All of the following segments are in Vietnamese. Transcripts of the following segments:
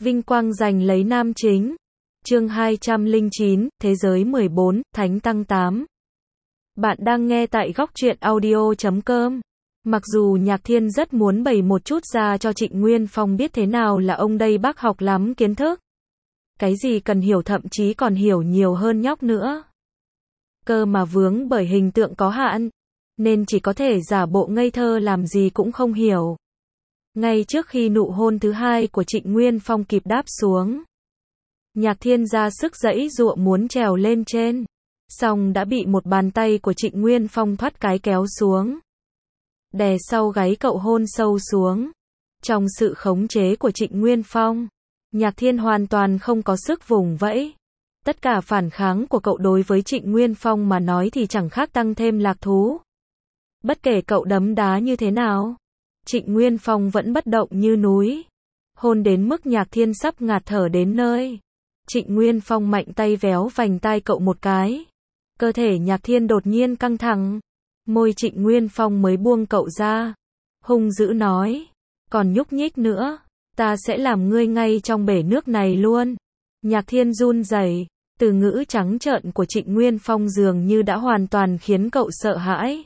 Vinh quang giành lấy nam chính. Chương 209, Thế giới 14, Thánh Tăng 8. Bạn đang nghe tại góc truyện audio.com. Mặc dù Nhạc Thiên rất muốn bày một chút ra cho Trịnh Nguyên Phong biết thế nào là ông đây bác học lắm kiến thức. Cái gì cần hiểu thậm chí còn hiểu nhiều hơn nhóc nữa. Cơ mà vướng bởi hình tượng có hạn, nên chỉ có thể giả bộ ngây thơ làm gì cũng không hiểu. Ngay trước khi nụ hôn thứ hai của Trịnh Nguyên Phong kịp đáp xuống, Nhạc Thiên ra sức giãy giụa muốn trèo lên trên, song đã bị một bàn tay của Trịnh Nguyên Phong thoát cái kéo xuống, đè sau gáy cậu hôn sâu xuống. Trong sự khống chế của Trịnh Nguyên Phong, Nhạc Thiên hoàn toàn không có sức vùng vẫy. Tất cả phản kháng của cậu đối với Trịnh Nguyên Phong mà nói thì chẳng khác tăng thêm lạc thú. Bất kể cậu đấm đá như thế nào, Trịnh Nguyên Phong vẫn bất động như núi. Hôn đến mức Nhạc Thiên sắp ngạt thở đến nơi, Trịnh Nguyên Phong mạnh tay véo vành tai cậu một cái. Cơ thể Nhạc Thiên đột nhiên căng thẳng. Môi Trịnh Nguyên Phong mới buông cậu ra, hung dữ nói, còn nhúc nhích nữa, ta sẽ làm ngươi ngay trong bể nước này luôn. Nhạc Thiên run rẩy, từ ngữ trắng trợn của Trịnh Nguyên Phong dường như đã hoàn toàn khiến cậu sợ hãi.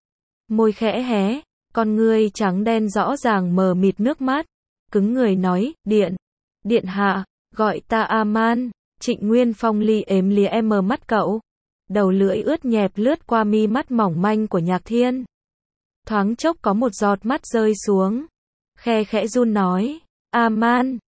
Môi khẽ hé, con ngươi trắng đen rõ ràng mờ mịt nước mắt, cứng người nói, điện hạ, gọi ta A-man. Trịnh Nguyên Phong li ếm lìa mờ mắt cậu, đầu lưỡi ướt nhẹp lướt qua mi mắt mỏng manh của Nhạc Thiên. Thoáng chốc có một giọt mắt rơi xuống, khe khẽ run nói, A-man,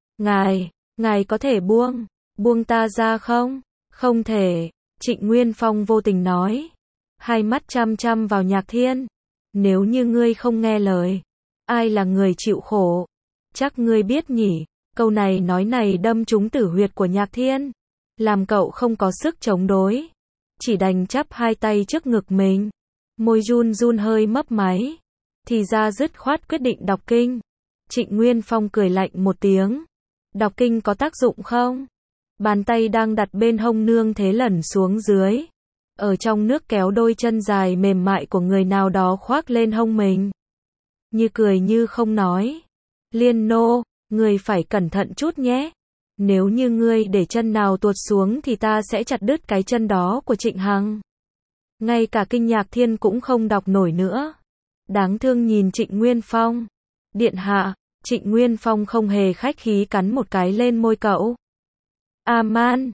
ngài có thể buông ta ra không? Không thể, Trịnh Nguyên Phong vô tình nói, hai mắt chăm chăm vào Nhạc Thiên. Nếu như ngươi không nghe lời, ai là người chịu khổ? Chắc ngươi biết nhỉ? Câu nói này đâm trúng tử huyệt của Nhạc Thiên, làm cậu không có sức chống đối, chỉ đành chắp hai tay trước ngực mình, môi run run hơi mấp máy. Thì ra dứt khoát quyết định đọc kinh. Trịnh Nguyên Phong cười lạnh một tiếng, đọc kinh có tác dụng không? Bàn tay đang đặt bên hông nương thế lần xuống dưới, ở trong nước kéo đôi chân dài mềm mại của người nào đó khoác lên hông mình. Như cười như không nói, Liên nô, ngươi phải cẩn thận chút nhé. Nếu như ngươi để chân nào tuột xuống thì ta sẽ chặt đứt cái chân đó của Trịnh Hằng. Ngay cả kinh Nhạc Thiên cũng không đọc nổi nữa. Đáng thương nhìn Trịnh Nguyên Phong. Điện hạ, Trịnh Nguyên Phong không hề khách khí cắn một cái lên môi cậu. A-man,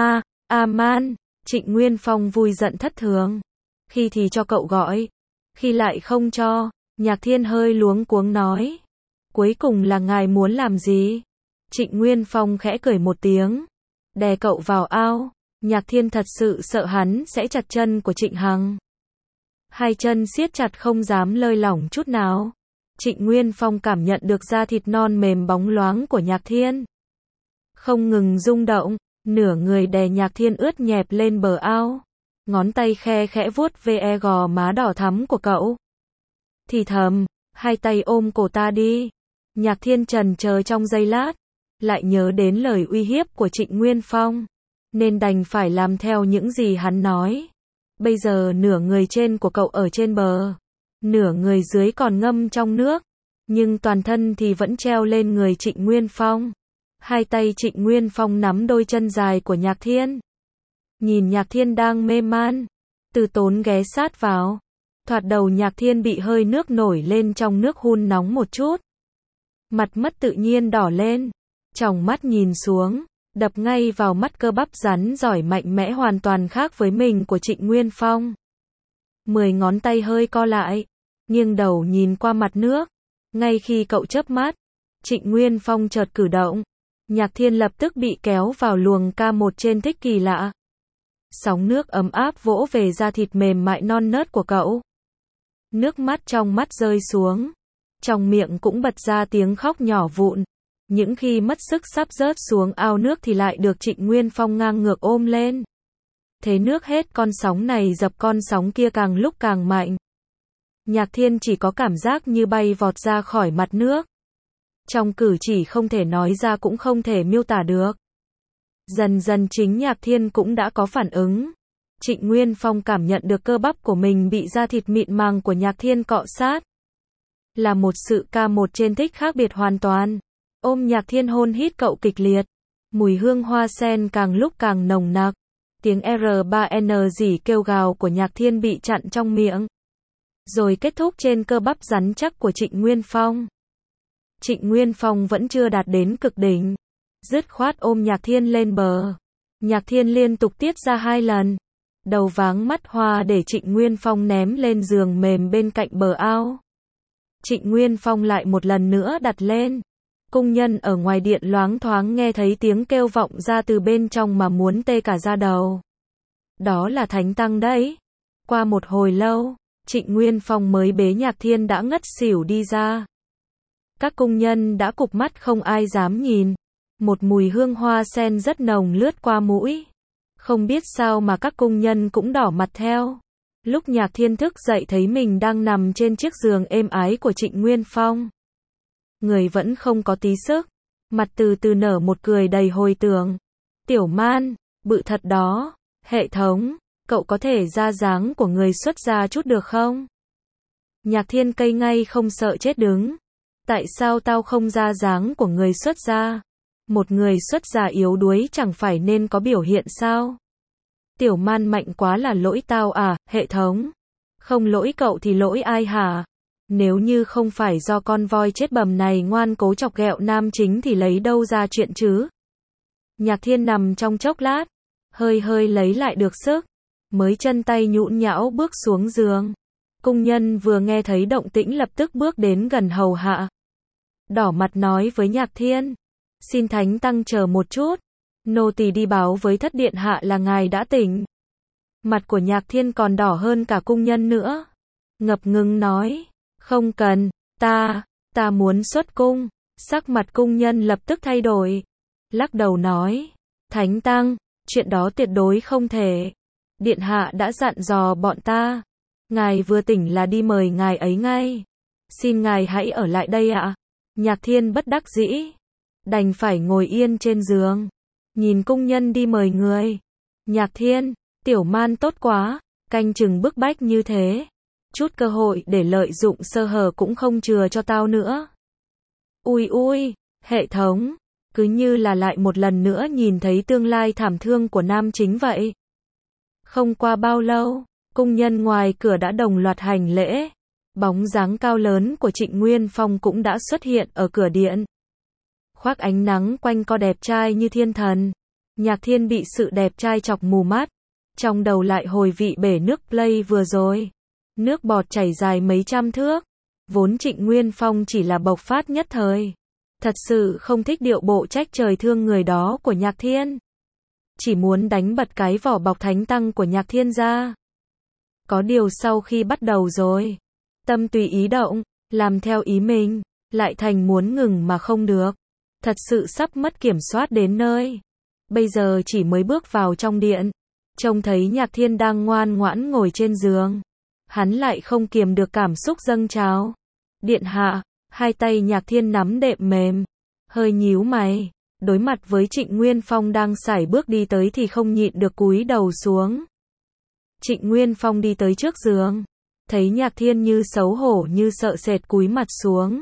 A-man. Trịnh Nguyên Phong vui giận thất thường. Khi thì cho cậu gọi, khi lại không cho. Nhạc Thiên hơi luống cuống nói, cuối cùng là ngài muốn làm gì? Trịnh Nguyên Phong khẽ cười một tiếng, đè cậu vào ao. Nhạc Thiên thật sự sợ hắn sẽ chặt chân của Trịnh Hằng. Hai chân siết chặt không dám lơi lỏng chút nào. Trịnh Nguyên Phong cảm nhận được da thịt non mềm bóng loáng của Nhạc Thiên, không ngừng rung động, nửa người đè Nhạc Thiên ướt nhẹp lên bờ ao. Ngón tay khe khẽ vuốt ve gò má đỏ thắm của cậu, thì thầm, hai tay ôm cổ ta đi. Nhạc Thiên chần chờ trong giây lát, lại nhớ đến lời uy hiếp của Trịnh Nguyên Phong, nên đành phải làm theo những gì hắn nói. Bây giờ nửa người trên của cậu ở trên bờ, nửa người dưới còn ngâm trong nước, nhưng toàn thân thì vẫn treo lên người Trịnh Nguyên Phong. Hai tay Trịnh Nguyên Phong nắm đôi chân dài của Nhạc Thiên. Nhìn Nhạc Thiên đang mê man, từ tốn ghé sát vào. Thoạt đầu Nhạc Thiên bị hơi nước nổi lên trong nước hun nóng một chút, mặt mất tự nhiên đỏ lên, tròng mắt nhìn xuống, đập ngay vào mắt cơ bắp rắn giỏi mạnh mẽ hoàn toàn khác với mình của Trịnh Nguyên Phong. 10 ngón tay hơi co lại, nghiêng đầu nhìn qua mặt nước. Ngay khi cậu chớp mắt, Trịnh Nguyên Phong chợt cử động, Nhạc Thiên lập tức bị kéo vào luồng K1 trên thích kỳ lạ. Sóng nước ấm áp vỗ về da thịt mềm mại non nớt của cậu. Nước mắt trong mắt rơi xuống, trong miệng cũng bật ra tiếng khóc nhỏ vụn. Những khi mất sức sắp rớt xuống ao nước thì lại được Trịnh Nguyên Phong ngang ngược ôm lên. Thế nước hết con sóng này dập con sóng kia càng lúc càng mạnh. Nhạc Thiên chỉ có cảm giác như bay vọt ra khỏi mặt nước. Trong cử chỉ không thể nói ra cũng không thể miêu tả được. Dần dần chính Nhạc Thiên cũng đã có phản ứng. Trịnh Nguyên Phong cảm nhận được cơ bắp của mình bị da thịt mịn màng của Nhạc Thiên cọ sát. Là một sự K1 trên thích khác biệt hoàn toàn. ôm Nhạc Thiên hôn hít cậu kịch liệt. Mùi hương hoa sen càng lúc càng nồng nặc. Tiếng R3N rỉ kêu gào của Nhạc Thiên bị chặn trong miệng. Rồi kết thúc trên cơ bắp rắn chắc của Trịnh Nguyên Phong. Trịnh Nguyên Phong vẫn chưa đạt đến cực đỉnh. Dứt khoát ôm Nhạc Thiên lên bờ. Nhạc Thiên liên tục tiết ra 2 lần. Đầu váng mắt hoa để Trịnh Nguyên Phong ném lên giường mềm bên cạnh bờ ao. Trịnh Nguyên Phong lại một lần nữa đặt lên. Cung nhân ở ngoài điện loáng thoáng nghe thấy tiếng kêu vọng ra từ bên trong mà muốn tê cả da đầu. Đó là Thánh Tăng đấy. Qua một hồi lâu, Trịnh Nguyên Phong mới bế Nhạc Thiên đã ngất xỉu đi ra. Các cung nhân đã cụp mắt không ai dám nhìn. Một mùi hương hoa sen rất nồng lướt qua mũi. Không biết sao mà các cung nhân cũng đỏ mặt theo. Lúc Nhạc Thiên thức dậy thấy mình đang nằm trên chiếc giường êm ái của Trịnh Nguyên Phong. Người vẫn không có tí sức. Mặt từ từ nở một cười đầy hồi tưởng. Tiểu Man, bự thật đó. Hệ thống, cậu có thể ra dáng của người xuất gia chút được không? Nhạc Thiên cây ngay không sợ chết đứng. Tại sao tao không ra dáng của người xuất gia? Một người xuất gia yếu đuối chẳng phải nên có biểu hiện sao? Tiểu Man mạnh quá là lỗi tao à, hệ thống? Không lỗi cậu thì lỗi ai hả? Nếu như không phải do con voi chết bầm này ngoan cố chọc ghẹo nam chính thì lấy đâu ra chuyện chứ? Nhạc Thiên nằm trong chốc lát, hơi lấy lại được sức, mới chân tay nhũn nhão bước xuống giường. Cung nhân vừa nghe thấy động tĩnh lập tức bước đến gần hầu hạ. Đỏ mặt nói với Nhạc Thiên, xin Thánh Tăng chờ một chút, nô tỳ đi báo với thất điện hạ là ngài đã tỉnh. Mặt của Nhạc Thiên còn đỏ hơn cả cung nhân nữa. Ngập ngừng nói, không cần, ta muốn xuất cung. Sắc mặt cung nhân lập tức thay đổi. Lắc đầu nói, Thánh Tăng, chuyện đó tuyệt đối không thể. Điện hạ đã dặn dò bọn ta. Ngài vừa tỉnh là đi mời ngài ấy ngay. Xin ngài hãy ở lại đây ạ. Nhạc Thiên bất đắc dĩ. Đành phải ngồi yên trên giường. Nhìn cung nhân đi mời người. Nhạc Thiên, Tiểu Man tốt quá. Canh chừng bức bách như thế. Chút cơ hội để lợi dụng sơ hở cũng không chừa cho tao nữa. Ui, hệ thống. Cứ như là lại một lần nữa nhìn thấy tương lai thảm thương của nam chính vậy. Không qua bao lâu, cung nhân ngoài cửa đã đồng loạt hành lễ. Bóng dáng cao lớn của Trịnh Nguyên Phong cũng đã xuất hiện ở cửa điện. Khoác ánh nắng quanh co đẹp trai như thiên thần. Nhạc Thiên bị sự đẹp trai chọc mù mắt. Trong đầu lại hồi vị bể nước play vừa rồi. Nước bọt chảy dài mấy trăm thước. Vốn Trịnh Nguyên Phong chỉ là bộc phát nhất thời. Thật sự không thích điệu bộ trách trời thương người đó của Nhạc Thiên. Chỉ muốn đánh bật cái vỏ bọc Thánh Tăng của Nhạc Thiên ra. Có điều sau khi bắt đầu rồi, tâm tùy ý động, làm theo ý mình, lại thành muốn ngừng mà không được. Thật sự sắp mất kiểm soát đến nơi. Bây giờ chỉ mới bước vào trong điện, trông thấy Nhạc Thiên đang ngoan ngoãn ngồi trên giường. Hắn lại không kiềm được cảm xúc dâng trào. Điện hạ, hai tay Nhạc Thiên nắm đệm mềm, hơi nhíu mày, đối mặt với Trịnh Nguyên Phong đang sải bước đi tới thì không nhịn được cúi đầu xuống. Trịnh Nguyên Phong đi tới trước giường, thấy Nhạc Thiên như xấu hổ như sợ sệt cúi mặt xuống.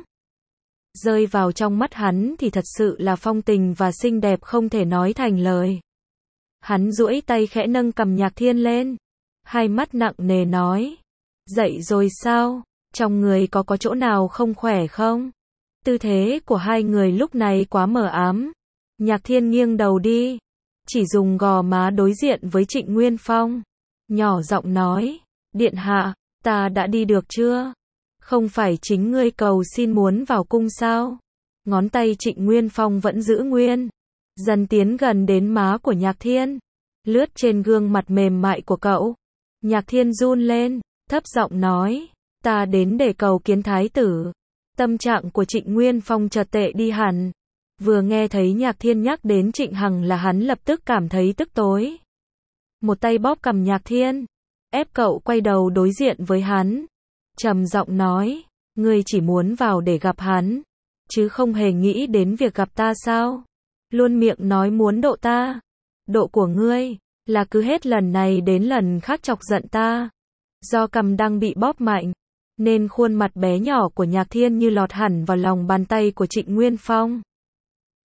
Rơi vào trong mắt hắn thì thật sự là phong tình và xinh đẹp không thể nói thành lời. Hắn duỗi tay khẽ nâng cằm Nhạc Thiên lên, hai mắt nặng nề nói, dậy rồi sao? Trong người có chỗ nào không khỏe không? Tư thế của hai người lúc này quá mờ ám. Nhạc Thiên nghiêng đầu đi, chỉ dùng gò má đối diện với Trịnh Nguyên Phong, nhỏ giọng nói, điện hạ, ta đã đi được chưa? Không phải chính ngươi cầu xin muốn vào cung sao? Ngón tay Trịnh Nguyên Phong vẫn giữ nguyên, dần tiến gần đến má của Nhạc Thiên, lướt trên gương mặt mềm mại của cậu. Nhạc Thiên run lên, thấp giọng nói, ta đến để cầu kiến thái tử. Tâm trạng của Trịnh Nguyên Phong chợt tệ đi hẳn. Vừa nghe thấy Nhạc Thiên nhắc đến Trịnh Hằng là hắn lập tức cảm thấy tức tối. Một tay bóp cằm Nhạc Thiên, ép cậu quay đầu đối diện với hắn. Trầm giọng nói, ngươi chỉ muốn vào để gặp hắn, chứ không hề nghĩ đến việc gặp ta sao? Luôn miệng nói muốn độ ta. Độ của ngươi, là cứ hết lần này đến lần khác chọc giận ta. Do cằm đang bị bóp mạnh, nên khuôn mặt bé nhỏ của Nhạc Thiên như lọt hẳn vào lòng bàn tay của Trịnh Nguyên Phong.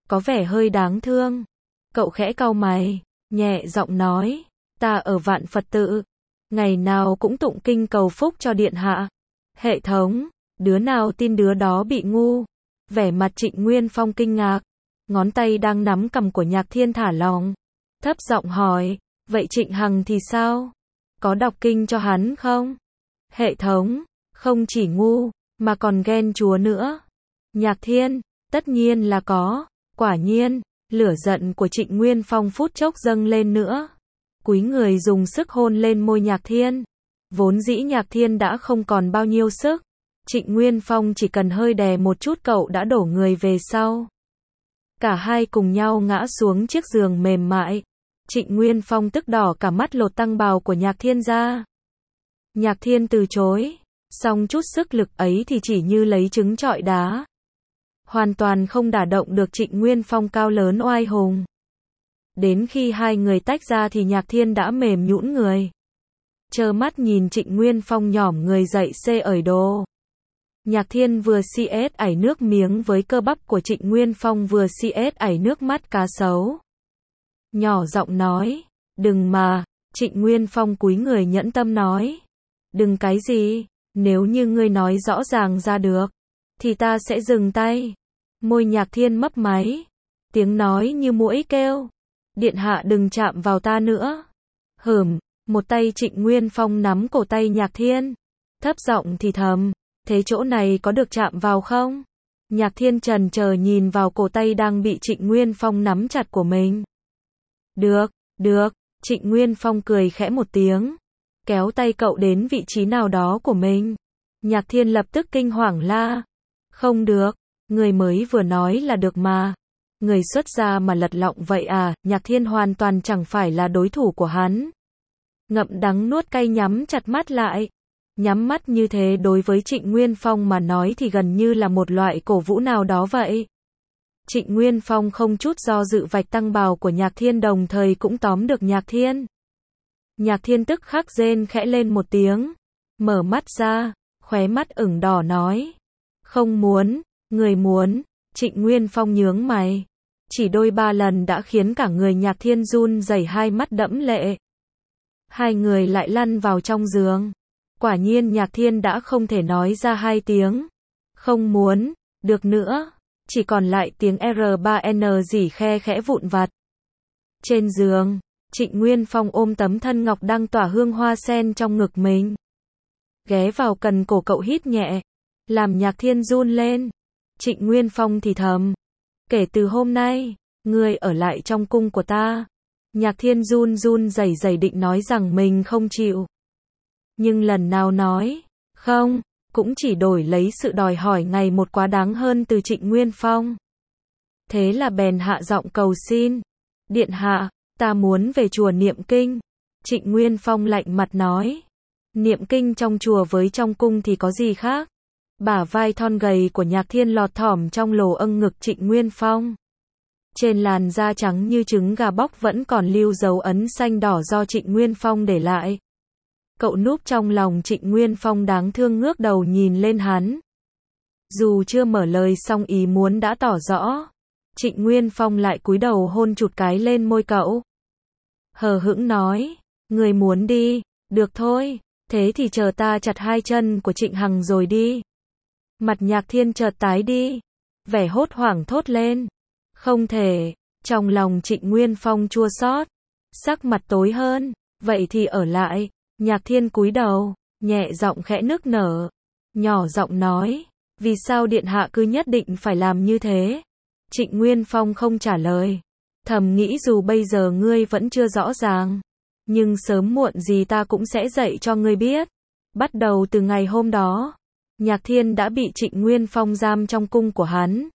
có vẻ hơi đáng thương. Cậu khẽ cau mày, nhẹ giọng nói, ta ở Vạn Phật tự, ngày nào cũng tụng kinh cầu phúc cho điện hạ. Hệ thống, đứa nào tin đứa đó bị ngu. Vẻ mặt Trịnh Nguyên Phong kinh ngạc, ngón tay đang nắm cằm của Nhạc Thiên thả lỏng, thấp giọng hỏi, vậy Trịnh Hằng thì sao? Có đọc kinh cho hắn không? Hệ thống, không chỉ ngu, mà còn ghen chúa nữa. Nhạc Thiên, tất nhiên là có. Quả nhiên, lửa giận của Trịnh Nguyên Phong phút chốc dâng lên nữa. Cúi người dùng sức hôn lên môi Nhạc Thiên. Vốn dĩ Nhạc Thiên đã không còn bao nhiêu sức. Trịnh Nguyên Phong chỉ cần hơi đè một chút cậu đã đổ người về sau. Cả hai cùng nhau ngã xuống chiếc giường mềm mại. Trịnh Nguyên Phong tức đỏ cả mắt lột tăng bào của Nhạc Thiên ra. Nhạc Thiên từ chối, song chút sức lực ấy thì chỉ như lấy trứng trọi đá. Hoàn toàn không đả động được Trịnh Nguyên Phong cao lớn oai hùng. Đến khi hai người tách ra thì Nhạc Thiên đã mềm nhũn người. Trơ mắt nhìn Trịnh Nguyên Phong nhỏm người dậy xê ởi đồ. Nhạc Thiên vừa CS ảy nước miếng với cơ bắp của Trịnh Nguyên Phong vừa CS ảy nước mắt cá sấu. Nhỏ giọng nói, đừng mà. Trịnh Nguyên Phong cúi người nhẫn tâm nói, đừng cái gì, nếu như ngươi nói rõ ràng ra được, thì ta sẽ dừng tay. Môi Nhạc Thiên mấp máy, tiếng nói như muỗi kêu, điện hạ đừng chạm vào ta nữa. Một tay Trịnh Nguyên Phong nắm cổ tay Nhạc Thiên, thấp giọng thì thầm, thế chỗ này có được chạm vào không? Nhạc Thiên chần chờ nhìn vào cổ tay đang bị Trịnh Nguyên Phong nắm chặt của mình. Được. Trịnh Nguyên Phong cười khẽ một tiếng, kéo tay cậu đến vị trí nào đó của mình. Nhạc Thiên lập tức kinh hoàng la, không được, người mới vừa nói là được mà. Người xuất gia mà lật lọng vậy à? Nhạc Thiên hoàn toàn chẳng phải là đối thủ của hắn. Ngậm đắng nuốt cay nhắm chặt mắt lại. Nhắm mắt như thế đối với Trịnh Nguyên Phong mà nói thì gần như là một loại cổ vũ nào đó vậy. Trịnh Nguyên Phong không chút do dự vạch tăng bào của Nhạc Thiên, đồng thời cũng tóm được Nhạc Thiên. Nhạc Thiên tức khắc rên khẽ lên một tiếng, mở mắt ra, khóe mắt ửng đỏ nói, không muốn, người muốn. Trịnh Nguyên Phong nhướng mày, chỉ đôi ba lần đã khiến cả người Nhạc Thiên run rẩy, hai mắt đẫm lệ. Hai người lại lăn vào trong giường. Quả nhiên Nhạc Thiên đã không thể nói ra hai tiếng không muốn được nữa, chỉ còn lại tiếng R3N rỉ khe khẽ vụn vặt. Trên giường, Trịnh Nguyên Phong ôm tấm thân ngọc đang tỏa hương hoa sen trong ngực mình, ghé vào cần cổ cậu hít nhẹ, làm Nhạc Thiên run lên. Trịnh Nguyên Phong thì thầm, kể từ hôm nay, ngươi ở lại trong cung của ta. Nhạc Thiên run rẩy định nói rằng mình không chịu. Nhưng lần nào nói không, cũng chỉ đổi lấy sự đòi hỏi ngày một quá đáng hơn từ Trịnh Nguyên Phong. Thế là bèn hạ giọng cầu xin, điện hạ, ta muốn về chùa niệm kinh. Trịnh Nguyên Phong lạnh mặt nói, niệm kinh trong chùa với trong cung thì có gì khác? Bả vai thon gầy của Nhạc Thiên lọt thỏm trong lồ âng ngực Trịnh Nguyên Phong. Trên làn da trắng như trứng gà bóc vẫn còn lưu dấu ấn xanh đỏ do Trịnh Nguyên Phong để lại. Cậu núp trong lòng Trịnh Nguyên Phong đáng thương ngước đầu nhìn lên hắn. Dù chưa mở lời song ý muốn đã tỏ rõ. Trịnh Nguyên Phong lại cúi đầu hôn chụt cái lên môi cậu. Hờ hững nói, người muốn đi, được thôi, thế thì chờ ta chặt hai chân của Trịnh Hằng rồi đi. Mặt Nhạc Thiên chợt tái đi, vẻ hốt hoảng thốt lên, không thể. Trong lòng Trịnh Nguyên Phong chua xót, sắc mặt tối hơn, vậy thì ở lại. Nhạc Thiên cúi đầu, nhẹ giọng khẽ nức nở, nhỏ giọng nói, vì sao điện hạ cứ nhất định phải làm như thế? Trịnh Nguyên Phong không trả lời, thầm nghĩ dù bây giờ ngươi vẫn chưa rõ ràng, nhưng sớm muộn gì ta cũng sẽ dạy cho ngươi biết. Bắt đầu từ ngày hôm đó, Nhạc Thiên đã bị Trịnh Nguyên Phong giam trong cung của hắn.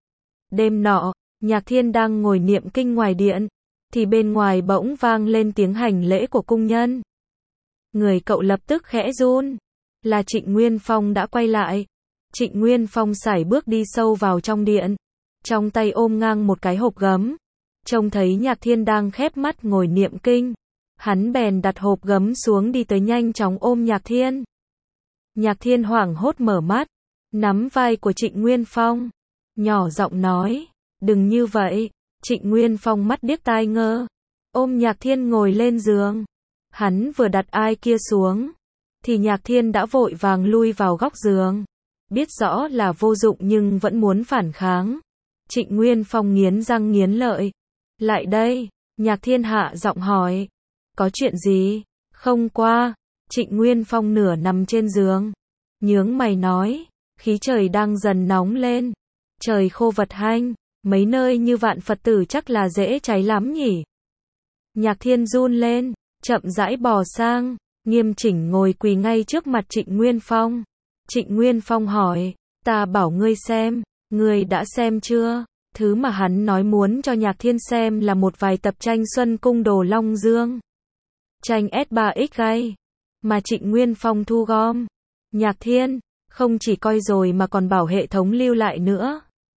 Đêm nọ, Nhạc Thiên đang ngồi niệm kinh ngoài điện, thì bên ngoài bỗng vang lên tiếng hành lễ của cung nhân. Người cậu lập tức khẽ run, là Trịnh Nguyên Phong đã quay lại. Trịnh Nguyên Phong sải bước đi sâu vào trong điện, trong tay ôm ngang một cái hộp gấm. Trông thấy Nhạc Thiên đang khép mắt ngồi niệm kinh, hắn bèn đặt hộp gấm xuống đi tới nhanh chóng ôm Nhạc Thiên. Nhạc Thiên hoảng hốt mở mắt, nắm vai của Trịnh Nguyên Phong, nhỏ giọng nói, Đừng như vậy. Trịnh Nguyên Phong mắt điếc tai ngơ. Ôm Nhạc Thiên ngồi lên giường. Hắn vừa đặt ai kia xuống. Thì Nhạc Thiên đã vội vàng lui vào góc giường. Biết rõ là vô dụng nhưng vẫn muốn phản kháng. Trịnh Nguyên Phong nghiến răng nghiến lợi. Lại đây. Nhạc Thiên hạ giọng hỏi. Có chuyện gì? Không qua. Trịnh Nguyên Phong nửa nằm trên giường. Nhướng mày nói. Khí trời đang dần nóng lên. Trời khô vật hanh. Mấy nơi như Vạn Phật Tử chắc là dễ cháy lắm nhỉ? Nhạc Thiên run lên. Chậm rãi bò sang. Nghiêm chỉnh ngồi quỳ ngay trước mặt Trịnh Nguyên Phong. Trịnh Nguyên Phong hỏi. Ta bảo ngươi xem. Ngươi đã xem chưa? Thứ mà hắn nói muốn cho Nhạc Thiên xem là một vài tập tranh Xuân Cung Đồ Long Dương. Tranh S3X gay. Mà Trịnh Nguyên Phong thu gom. Nhạc Thiên, không chỉ coi rồi mà còn bảo hệ thống lưu lại nữa.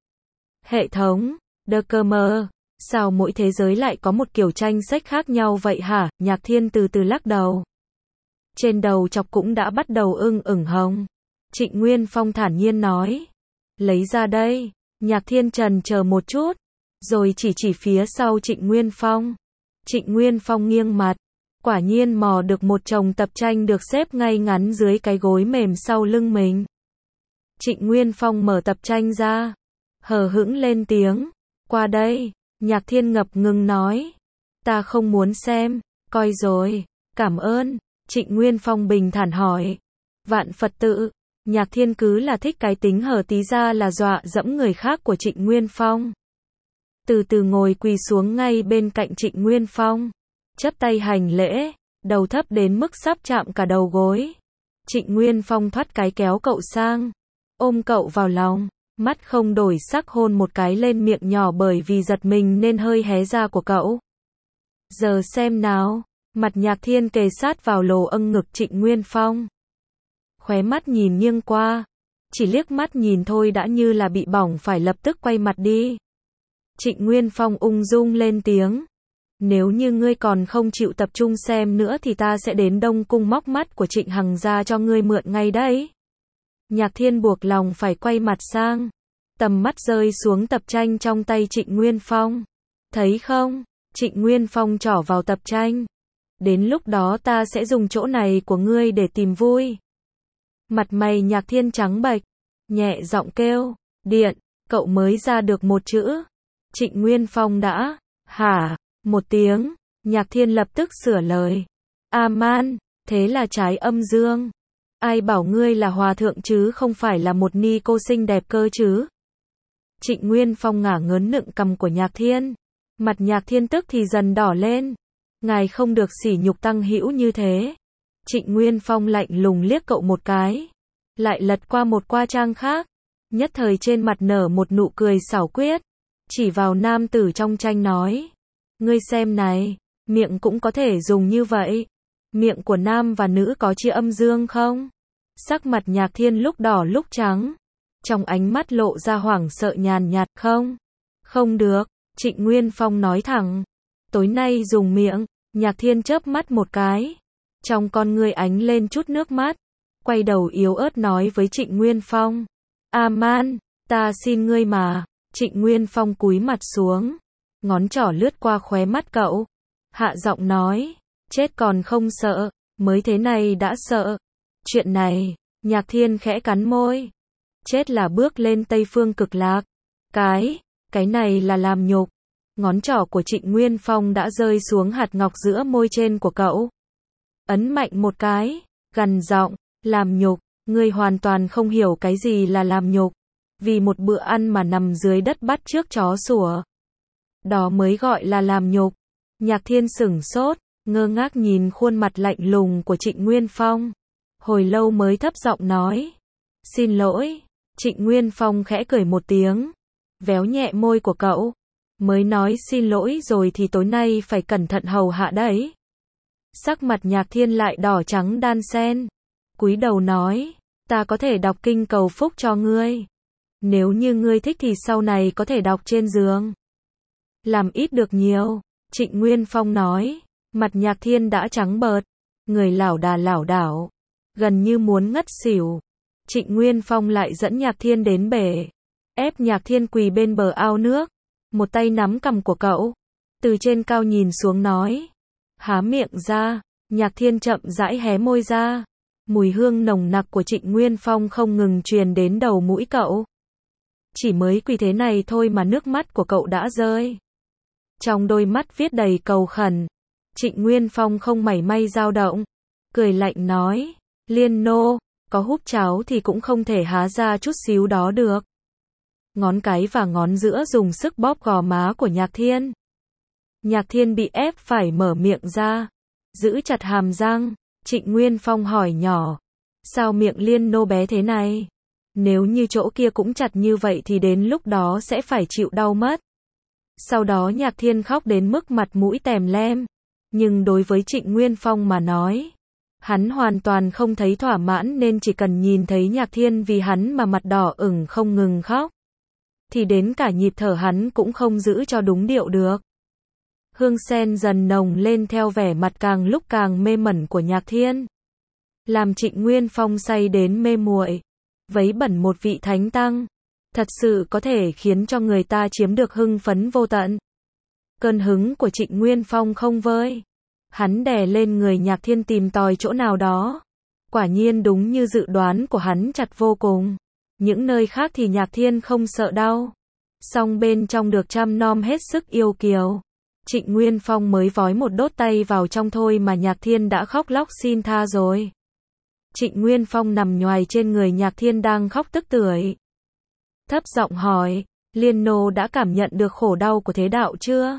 Hệ thống? Đơ cơ mơ. Sao mỗi thế giới lại có một kiểu tranh sách khác nhau vậy hả? Nhạc Thiên từ từ lắc đầu. Trên đầu chọc cũng đã bắt đầu ửng hồng. Trịnh Nguyên Phong thản nhiên nói. Lấy ra đây. Nhạc Thiên trần chờ một chút. Rồi chỉ phía sau Trịnh Nguyên Phong. Trịnh Nguyên Phong nghiêng mặt. Quả nhiên mò được một chồng tập tranh được xếp ngay ngắn dưới cái gối mềm sau lưng mình. Trịnh Nguyên Phong mở tập tranh ra. Hờ hững lên tiếng. Qua đây. Nhạc Thiên ngập ngừng nói. Ta không muốn xem. Coi rồi. Cảm ơn. Trịnh Nguyên Phong bình thản hỏi. Vạn Phật Tự. Nhạc Thiên cứ là thích cái tính hở tí ra là dọa dẫm người khác của Trịnh Nguyên Phong. Từ từ ngồi quỳ xuống ngay bên cạnh Trịnh Nguyên Phong. Chắp tay hành lễ, đầu thấp đến mức sắp chạm cả đầu gối. Trịnh Nguyên Phong thoát cái kéo cậu sang, ôm cậu vào lòng, mắt không đổi sắc hôn một cái lên miệng nhỏ bởi vì giật mình nên hơi hé ra của cậu. Giờ xem nào, mặt Nhạc Thiên kề sát vào lồ âng ngực Trịnh Nguyên Phong. Khóe mắt nhìn nghiêng qua, chỉ liếc mắt nhìn thôi đã như là bị bỏng phải lập tức quay mặt đi. Trịnh Nguyên Phong ung dung lên tiếng. Nếu như ngươi còn không chịu tập trung xem nữa thì ta sẽ đến Đông Cung móc mắt của Trịnh Hằng ra cho ngươi mượn ngay đấy. Nhạc Thiên buộc lòng phải quay mặt sang. Tầm mắt rơi xuống tập tranh trong tay Trịnh Nguyên Phong. Thấy không? Trịnh Nguyên Phong trỏ vào tập tranh. Đến lúc đó ta sẽ dùng chỗ này của ngươi để tìm vui. Mặt mày Nhạc Thiên trắng bệch. Nhẹ giọng kêu. Điện. Cậu mới ra được một chữ. Trịnh Nguyên Phong đã. Hả? Một tiếng. Nhạc Thiên lập tức sửa lời. Man. Thế là trái âm dương. Ai bảo ngươi là hòa thượng chứ không phải là một ni cô xinh đẹp cơ chứ? Trịnh Nguyên Phong ngả ngớn nựng cằm của Nhạc Thiên. Mặt Nhạc Thiên tức thì dần đỏ lên. Ngài không được sỉ nhục tăng hữu như thế. Trịnh Nguyên Phong lạnh lùng liếc cậu một cái. Lại lật qua một qua trang khác. Nhất thời trên mặt nở một nụ cười xảo quyệt. Chỉ vào nam tử trong tranh nói. Ngươi xem này, miệng cũng có thể dùng như vậy. Miệng của nam và nữ có chia âm dương không? Sắc mặt Nhạc Thiên lúc đỏ lúc trắng. Trong ánh mắt lộ ra hoảng sợ nhàn nhạt không? Không được, Trịnh Nguyên Phong nói thẳng. Tối nay dùng miệng. Nhạc Thiên chớp mắt một cái. Trong con ngươi ánh lên chút nước mắt. Quay đầu yếu ớt nói với Trịnh Nguyên Phong. Man, ta xin ngươi mà. Trịnh Nguyên Phong cúi mặt xuống. Ngón trỏ lướt qua khóe mắt cậu. Hạ giọng nói. Chết còn không sợ. Mới thế này đã sợ. Chuyện này. Nhạc Thiên khẽ cắn môi. Chết là bước lên Tây Phương Cực Lạc. Cái này là làm nhục. Ngón trỏ của Trịnh Nguyên Phong đã rơi xuống hạt ngọc giữa môi trên của cậu. Ấn mạnh một cái. Gằn giọng. Làm nhục. Ngươi hoàn toàn không hiểu cái gì là làm nhục. Vì một bữa ăn mà nằm dưới đất bắt trước chó sủa. Đó mới gọi là làm nhục. Nhạc Thiên sửng sốt, ngơ ngác nhìn khuôn mặt lạnh lùng của Trịnh Nguyên Phong. Hồi lâu mới thấp giọng nói. Xin lỗi. Trịnh Nguyên Phong khẽ cười một tiếng. Véo nhẹ môi của cậu. Mới nói xin lỗi rồi thì tối nay phải cẩn thận hầu hạ đấy. Sắc mặt Nhạc Thiên lại đỏ trắng đan xen. Cúi đầu nói. Ta có thể đọc kinh cầu phúc cho ngươi. Nếu như ngươi thích thì sau này có thể đọc trên giường. Làm ít được nhiều. Trịnh Nguyên Phong nói. Mặt Nhạc Thiên đã trắng bợt. Người lảo đà lảo đảo. Gần như muốn ngất xỉu. Trịnh Nguyên Phong lại dẫn Nhạc Thiên đến bể. Ép Nhạc Thiên quỳ bên bờ ao nước. một tay nắm cằm của cậu, từ trên cao nhìn xuống nói. Há miệng ra, Nhạc Thiên chậm rãi hé môi ra. Mùi hương nồng nặc của Trịnh Nguyên Phong không ngừng truyền đến đầu mũi cậu. Chỉ mới quỳ thế này thôi mà nước mắt của cậu đã rơi. Trong đôi mắt viết đầy cầu khẩn. Trịnh Nguyên Phong không mảy may dao động, cười lạnh nói, Liên nô, có húp cháo thì cũng không thể há ra chút xíu đó được. Ngón cái và ngón giữa dùng sức bóp gò má của Nhạc Thiên. Nhạc Thiên bị ép phải mở miệng ra, giữ chặt hàm răng. Trịnh Nguyên Phong hỏi nhỏ, sao miệng Liên nô bé thế này? Nếu như chỗ kia cũng chặt như vậy thì đến lúc đó sẽ phải chịu đau mất. Sau đó Nhạc Thiên khóc đến mức mặt mũi tèm lem. Nhưng đối với Trịnh Nguyên Phong mà nói, hắn hoàn toàn không thấy thỏa mãn nên chỉ cần nhìn thấy Nhạc Thiên vì hắn mà mặt đỏ ửng không ngừng khóc, thì đến cả nhịp thở hắn cũng không giữ cho đúng điệu được. Hương sen dần nồng lên theo vẻ mặt càng lúc càng mê mẩn của Nhạc Thiên, làm Trịnh Nguyên Phong say đến mê muội. Vấy bẩn một vị thánh tăng, thật sự có thể khiến cho người ta chiếm được hưng phấn vô tận. Cơn hứng của Trịnh Nguyên Phong không vơi. Hắn đè lên người Nhạc Thiên tìm tòi chỗ nào đó. Quả nhiên đúng như dự đoán của hắn, chặt vô cùng. Những nơi khác thì Nhạc Thiên không sợ đau, song bên trong được chăm nom hết sức yêu kiều. Trịnh Nguyên Phong mới vói một đốt tay vào trong thôi mà Nhạc Thiên đã khóc lóc xin tha rồi. Trịnh Nguyên Phong nằm nhoài trên người Nhạc Thiên đang khóc tức tưởi. Thấp giọng hỏi, Liên nô đã cảm nhận được khổ đau của thế đạo chưa?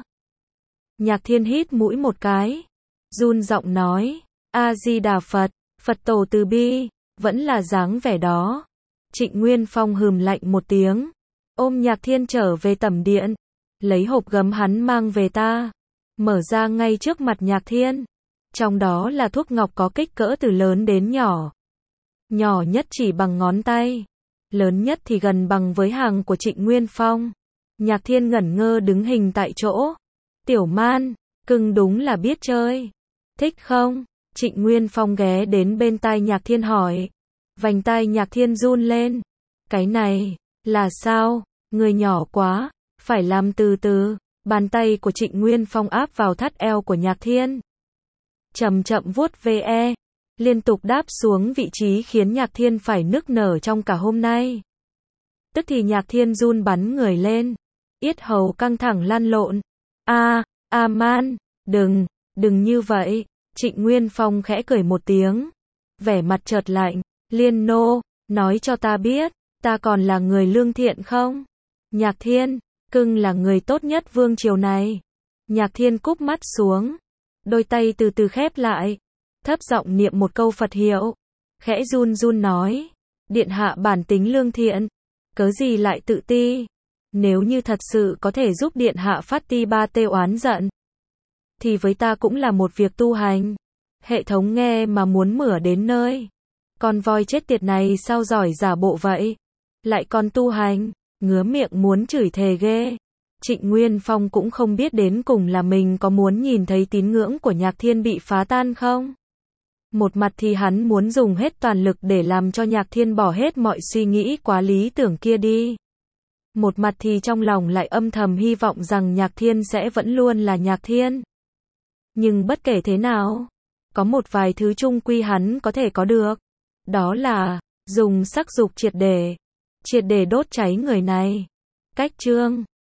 Nhạc Thiên hít mũi một cái, run giọng nói, A-di-đà Phật, Phật tổ từ bi, vẫn là dáng vẻ đó. Trịnh Nguyên Phong hừm lạnh một tiếng, ôm Nhạc Thiên trở về tẩm điện, lấy hộp gấm hắn mang về ta, mở ra ngay trước mặt Nhạc Thiên. Trong đó là thuốc ngọc có kích cỡ từ lớn đến nhỏ. Nhỏ nhất chỉ bằng ngón tay, lớn nhất thì gần bằng với hàng của Trịnh Nguyên Phong. Nhạc Thiên ngẩn ngơ đứng hình tại chỗ. Tiểu Man, cưng đúng là biết chơi. Thích không? Trịnh Nguyên Phong ghé đến bên tai Nhạc Thiên hỏi. Vành tai Nhạc Thiên run lên. Cái này, là sao? Người nhỏ quá, phải làm từ từ. Bàn tay của Trịnh Nguyên Phong áp vào thắt eo của Nhạc Thiên. Chậm chậm vuốt ve, liên tục đáp xuống vị trí khiến Nhạc Thiên phải nức nở trong cả hôm nay. Tức thì Nhạc Thiên run bắn người lên, yết hầu căng thẳng lăn lộn. Man, đừng như vậy. Trịnh Nguyên Phong khẽ cười một tiếng, vẻ mặt chợt lạnh. Liên nô, nói cho ta biết, ta còn là người lương thiện không? Nhạc Thiên, cưng là người tốt nhất vương triều này. Nhạc Thiên cúp mắt xuống, đôi tay từ từ khép lại, thấp giọng niệm một câu Phật hiệu, khẽ run run nói, điện hạ bản tính lương thiện, cớ gì lại tự ti? Nếu như thật sự có thể giúp điện hạ phát ti ba tê oán giận, thì với ta cũng là một việc tu hành. Hệ thống nghe mà muốn mửa đến nơi. Con voi chết tiệt này sao giỏi giả bộ vậy? Lại còn tu hành, ngứa miệng muốn chửi thề ghê. Trịnh Nguyên Phong cũng không biết đến cùng là mình có muốn nhìn thấy tín ngưỡng của Nhạc Thiên bị phá tan không? Một mặt thì hắn muốn dùng hết toàn lực để làm cho Nhạc Thiên bỏ hết mọi suy nghĩ quá lý tưởng kia đi. Một mặt thì trong lòng lại âm thầm hy vọng rằng Nhạc Thiên sẽ vẫn luôn là Nhạc Thiên. Nhưng bất kể thế nào, có một vài thứ chung quy hắn có thể có được. Đó là, dùng sắc dục triệt để đốt cháy người này. Cách chương